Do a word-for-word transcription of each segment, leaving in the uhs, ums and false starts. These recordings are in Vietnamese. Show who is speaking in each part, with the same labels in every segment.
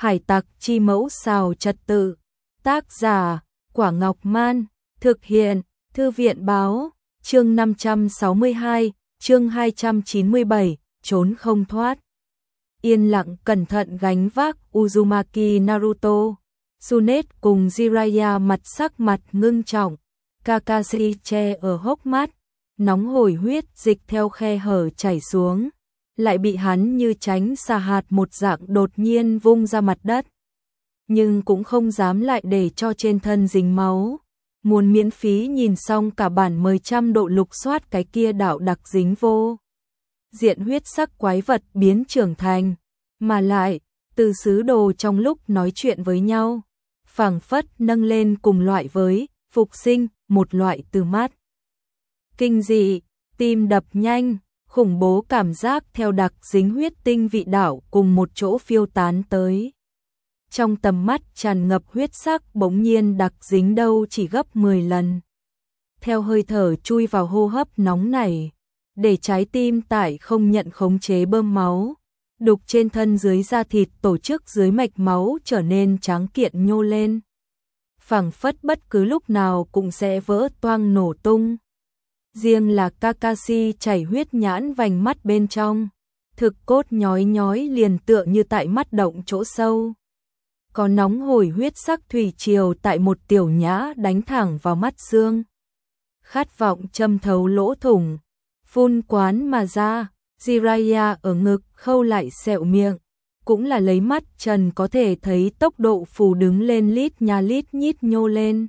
Speaker 1: Hải tặc chi mẫu xào trật tự. Tác giả, Quả Ngọc Man. Thực hiện, Thư viện Báo. Chương năm trăm sáu mươi hai, chương hai trăm chín mươi bảy, trốn không thoát. Yên lặng cẩn thận gánh vác Uzumaki Naruto. Tsunade cùng Jiraiya mặt sắc mặt ngưng trọng. Kakashi che ở hốc mắt. Nóng hổi huyết dịch theo khe hở chảy xuống. Lại bị hắn như tránh xà hạt một dạng đột nhiên vung ra mặt đất. Nhưng cũng không dám lại để cho trên thân dính máu. Muốn miễn phí nhìn xong cả bản mười trăm độ lục soát cái kia đạo đặc dính vô. Diện huyết sắc quái vật biến trưởng thành. Mà lại, từ sứ đồ trong lúc nói chuyện với nhau. Phảng phất nâng lên cùng loại với, phục sinh, một loại từ mắt. Kinh dị, tim đập nhanh, khủng bố cảm giác theo đặc dính huyết tinh vị đạo cùng một chỗ phiêu tán tới. Trong tầm mắt tràn ngập huyết sắc bỗng nhiên đặc dính đâu chỉ gấp mười lần. Theo hơi thở chui vào hô hấp nóng này, để trái tim tại không nhận khống chế bơm máu. Đục trên thân dưới da thịt tổ chức dưới mạch máu trở nên tráng kiện nhô lên. Phảng phất bất cứ lúc nào cũng sẽ vỡ toang nổ tung. Riêng là Kakashi chảy huyết nhãn vành mắt bên trong. Thực cốt nhói nhói liền tựa như tại mắt động chỗ sâu. Có nóng hổi huyết sắc thủy triều tại một tiểu nhã đánh thẳng vào mắt xương. Khát vọng châm thấu lỗ thủng. Phun quán mà ra. Jiraiya ở ngực khâu lại sẹo miệng. Cũng là lấy mắt trần có thể thấy tốc độ phù đứng lên lít nha lít nhít nhô lên.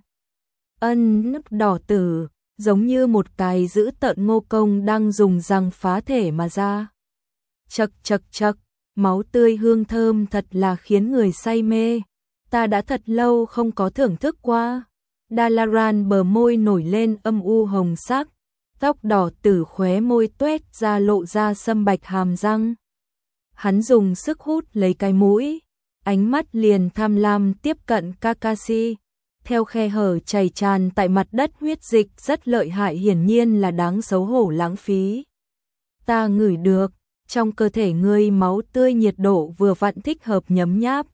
Speaker 1: Ân nức đỏ tử. Giống như một cái dữ tợn ngô công đang dùng răng phá thể mà ra. Chậc chậc chậc, máu tươi hương thơm thật là khiến người say mê. Ta đã thật lâu không có thưởng thức qua. Dalaran bờ môi nổi lên âm u hồng sắc, tóc đỏ tử khóe môi tuét ra lộ ra sâm bạch hàm răng. Hắn dùng sức hút lấy cái mũi, ánh mắt liền tham lam tiếp cận Kakashi. Theo khe hở chảy tràn tại mặt đất huyết dịch rất lợi hại hiển nhiên là đáng xấu hổ lãng phí. Ta ngửi được, trong cơ thể ngươi máu tươi nhiệt độ vừa vặn thích hợp nhấm nháp.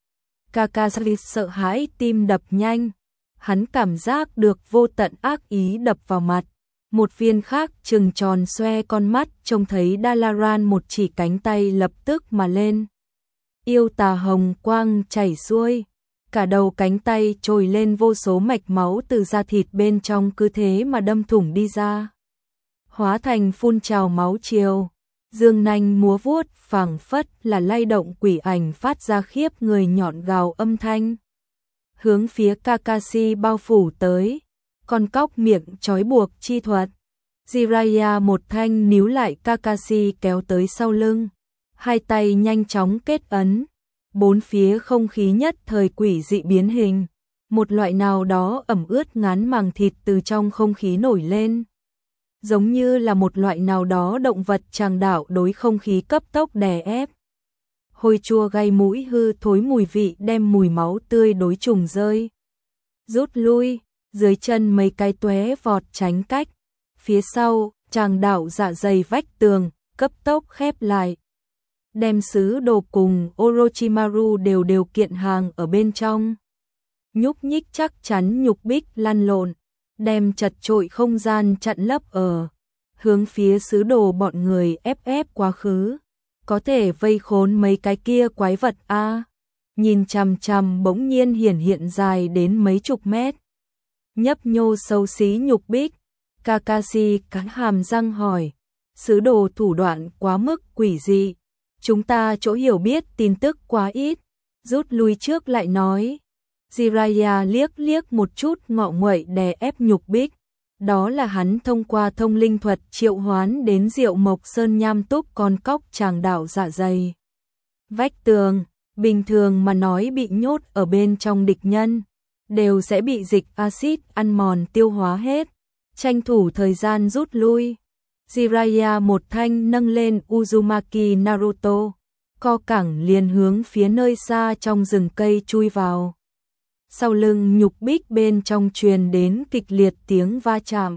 Speaker 1: Kakashi sợ hãi tim đập nhanh, hắn cảm giác được vô tận ác ý đập vào mặt. Một viên khác trừng tròn xoe con mắt trông thấy Dalaran một chỉ cánh tay lập tức mà lên. Yêu tà hồng quang chảy xuôi. Cả đầu cánh tay trồi lên vô số mạch máu từ da thịt bên trong cứ thế mà đâm thủng đi ra. Hóa thành phun trào máu chiều. Dương nanh múa vuốt phảng phất là lay động quỷ ảnh phát ra khiếp người nhọn gào âm thanh. Hướng phía Kakashi bao phủ tới. Con cóc miệng trói buộc chi thuật. Jiraiya một thanh níu lại Kakashi kéo tới sau lưng. Hai tay nhanh chóng kết ấn. Bốn phía không khí nhất thời quỷ dị biến hình. Một loại nào đó ẩm ướt ngán màng thịt từ trong không khí nổi lên. Giống như là một loại nào đó động vật tràng đảo đối không khí cấp tốc đè ép. Hôi chua gây mũi hư thối mùi vị đem mùi máu tươi đối trùng rơi. Rút lui, dưới chân mấy cái tóe vọt tránh cách. Phía sau, tràng đảo dạ dày vách tường, cấp tốc khép lại. Đem sứ đồ cùng Orochimaru đều đều kiện hàng ở bên trong. Nhúc nhích chắc chắn nhục bích lăn lộn, đem chật trội không gian chặn lấp ở. Hướng phía sứ đồ bọn người ép ép quá khứ. Có thể vây khốn mấy cái kia quái vật a à. Nhìn chằm chằm bỗng nhiên hiển hiện dài đến mấy chục mét. Nhấp nhô xấu xí nhục bích. Kakashi cắn hàm răng hỏi. Sứ đồ thủ đoạn quá mức quỷ dị. Chúng ta chỗ hiểu biết tin tức quá ít, rút lui trước lại nói. Jiraiya liếc liếc một chút ngọ nguậy đè ép nhục bích. Đó là hắn thông qua thông linh thuật triệu hoán đến Diệu Mộc Sơn nham túc con cóc tràng đảo dạ dày. Vách tường, bình thường mà nói bị nhốt ở bên trong địch nhân, đều sẽ bị dịch axit ăn mòn tiêu hóa hết. Tranh thủ thời gian rút lui. Jiraiya một thanh nâng lên Uzumaki Naruto, co cẳng liền hướng phía nơi xa trong rừng cây chui vào. Sau lưng nhục bích bên trong truyền đến kịch liệt tiếng va chạm.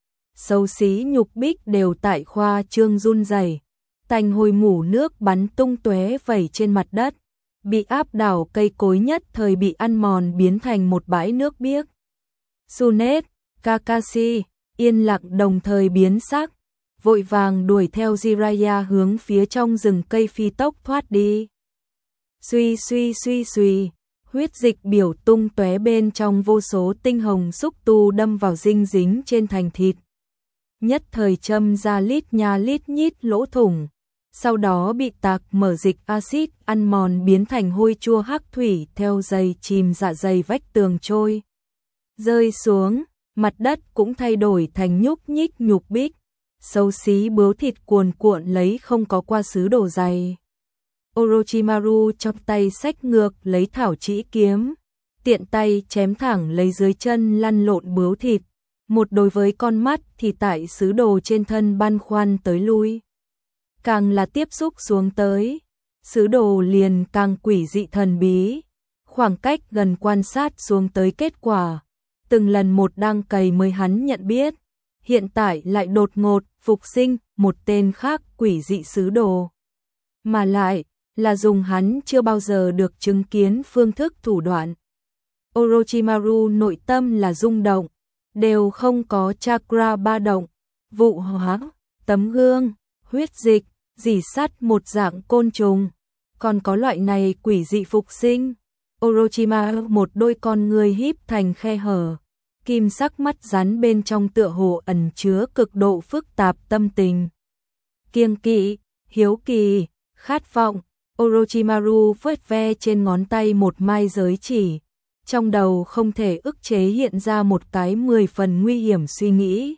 Speaker 1: Xấu xí nhục bích đều tại khoa trương run rẩy, tanh hôi mủ nước bắn tung tóe vẩy trên mặt đất. bị áp đảo, cây cối nhất thời bị ăn mòn biến thành một bãi nước biếc. Tsunade, Kakashi, yên lặng đồng thời biến sắc, vội vàng đuổi theo Jiraiya hướng phía trong rừng cây phi tốc thoát đi. Suy suy suy suy, huyết dịch biểu tung tóe, bên trong vô số tinh hồng xúc tu đâm vào dinh dính trên thành thịt. Nhất thời châm ra lít nha lít nhít lỗ thủng, sau đó bị tạc mở dịch axit ăn mòn biến thành hôi chua hắc thủy theo dây chìm dạ dày vách tường trôi. Rơi xuống, mặt đất cũng thay đổi thành nhúc nhích nhục bích, xấu xí bướu thịt cuồn cuộn lấy không có qua sứ đổ dày. Orochimaru trong tay xách ngược lấy thảo chỉ kiếm, tiện tay chém thẳng lấy dưới chân lăn lộn bướu thịt. Một đối với con mắt thì tại sứ đồ trên thân băn khoăn tới lui. Càng là tiếp xúc xuống tới, sứ đồ liền càng quỷ dị thần bí. Khoảng cách gần quan sát xuống tới kết quả, từng lần một đang cày mới hắn nhận biết, hiện tại lại đột ngột phục sinh một tên khác quỷ dị sứ đồ. Mà lại là dùng hắn chưa bao giờ được chứng kiến phương thức thủ đoạn. Orochimaru nội tâm là rung động, đều không có chakra ba động, vụ hóa, tấm gương, huyết dịch, rỉ sắt một dạng côn trùng, còn có loại này quỷ dị phục sinh. Orochimaru một đôi con người híp thành khe hở, kim sắc mắt rắn bên trong tựa hồ ẩn chứa cực độ phức tạp tâm tình. Kiêng kỵ, hiếu kỳ, khát vọng. Orochimaru vuốt ve trên ngón tay một mai giới chỉ, trong đầu không thể ức chế hiện ra một cái mười phần nguy hiểm suy nghĩ.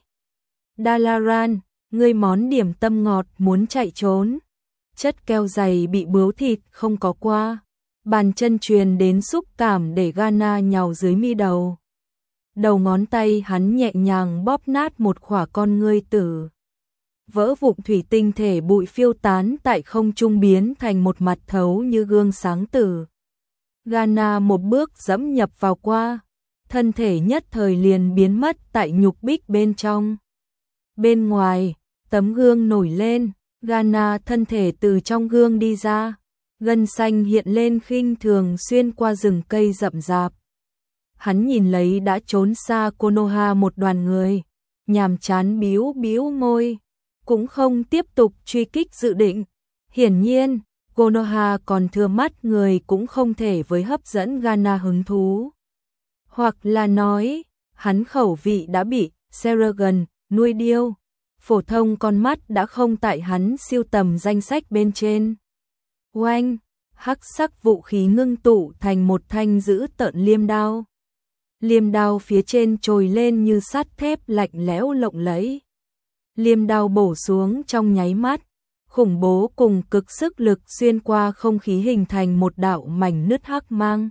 Speaker 1: Dalaran, ngươi món điểm tâm ngọt muốn chạy trốn. Chất keo dày bị bướu thịt không có qua, bàn chân truyền đến xúc cảm để Gaana nhào dưới mi đầu. Đầu ngón tay hắn nhẹ nhàng bóp nát một khỏa con ngươi tử. Vỡ vụn thủy tinh thể bụi phiêu tán tại không trung biến thành một mặt thấu như gương sáng tử. Gaana một bước dẫm nhập vào qua, thân thể nhất thời liền biến mất tại nhục bích bên trong. Bên ngoài, tấm gương nổi lên, Gaana thân thể từ trong gương đi ra, gân xanh hiện lên khinh thường xuyên qua rừng cây rậm rạp. Hắn nhìn lấy đã trốn xa Konoha một đoàn người, nhàm chán bĩu bĩu môi, cũng không tiếp tục truy kích dự định. Hiển nhiên, Konoha còn thừa mắt người cũng không thể với hấp dẫn Gaana hứng thú. Hoặc là nói, hắn khẩu vị đã bị Seragon nuôi điêu, phổ thông con mắt đã không tại hắn siêu tầm danh sách bên trên. Oanh, hắc sắc vũ khí ngưng tụ thành một thanh dữ tợn liêm đao. Liêm đao phía trên trồi lên như sắt thép lạnh lẽo lộng lẫy. Liêm đao bổ xuống trong nháy mắt, khủng bố cùng cực sức lực xuyên qua không khí hình thành một đạo mảnh nứt hắc mang.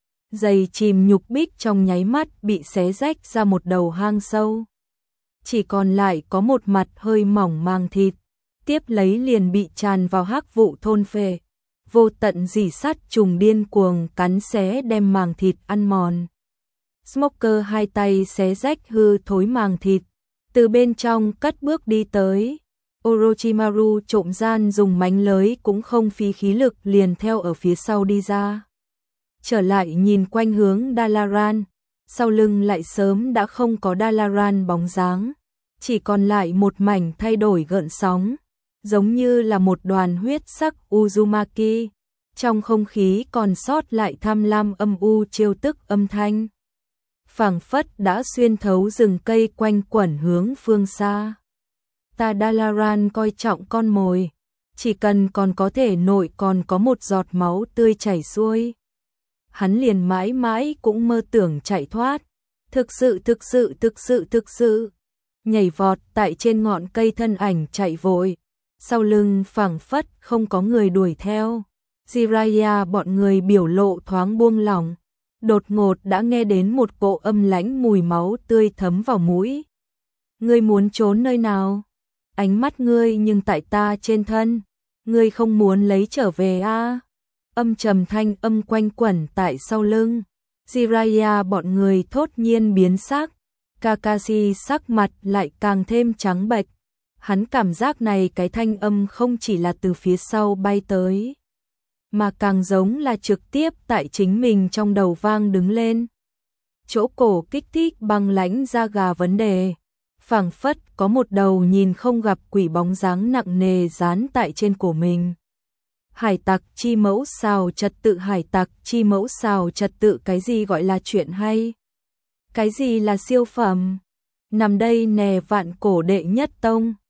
Speaker 1: Dày chìm nhục bích trong nháy mắt bị xé rách ra một đầu hang sâu. Chỉ còn lại có một mặt hơi mỏng màng thịt, tiếp lấy liền bị tràn vào hắc vụ thôn phệ. Vô tận rỉ sắt trùng điên cuồng cắn xé đem màng thịt ăn mòn. Smoker hai tay xé rách hư thối màng thịt, từ bên trong cất bước đi tới. Orochimaru trộm gian dùng mánh lới cũng không phí khí lực liền theo ở phía sau đi ra. Trở lại nhìn quanh hướng Dalaran, sau lưng lại sớm đã không có Dalaran bóng dáng, chỉ còn lại một mảnh thay đổi gợn sóng, giống như là một đoàn huyết sắc Uzumaki, trong không khí còn sót lại tham lam âm u trêu tức âm thanh. Phảng phất đã xuyên thấu rừng cây quanh quẩn hướng phương xa. Ta Dalaran coi trọng con mồi, chỉ cần còn có thể nội còn có một giọt máu tươi chảy xuôi, hắn liền mãi mãi cũng mơ tưởng chạy thoát. Thực sự thực sự thực sự thực sự, nhảy vọt tại trên ngọn cây thân ảnh chạy vội, sau lưng phảng phất không có người đuổi theo. Jiraiya bọn người biểu lộ thoáng buông lỏng, đột ngột đã nghe đến một cỗ âm lãnh mùi máu tươi thấm vào mũi. Ngươi muốn trốn nơi nào? Ánh mắt ngươi nhưng tại ta trên thân, ngươi không muốn lấy trở về a? À? Âm trầm thanh âm quanh quẩn tại sau lưng. Jiraiya bọn người thốt nhiên biến sắc, Kakashi sắc mặt lại càng thêm trắng bệch. Hắn cảm giác này cái thanh âm không chỉ là từ phía sau bay tới, mà càng giống là trực tiếp tại chính mình trong đầu vang đứng lên. Chỗ cổ kích thích băng lãnh da gà vấn đề, phảng phất có một đầu nhìn không gặp quỷ bóng dáng nặng nề dán tại trên cổ mình. Hải tặc chi mẫu xào trật tự, hải tặc chi mẫu xào trật tự, cái gì gọi là chuyện hay? Cái gì là siêu phẩm? Nằm đây nè, vạn cổ đệ nhất tông.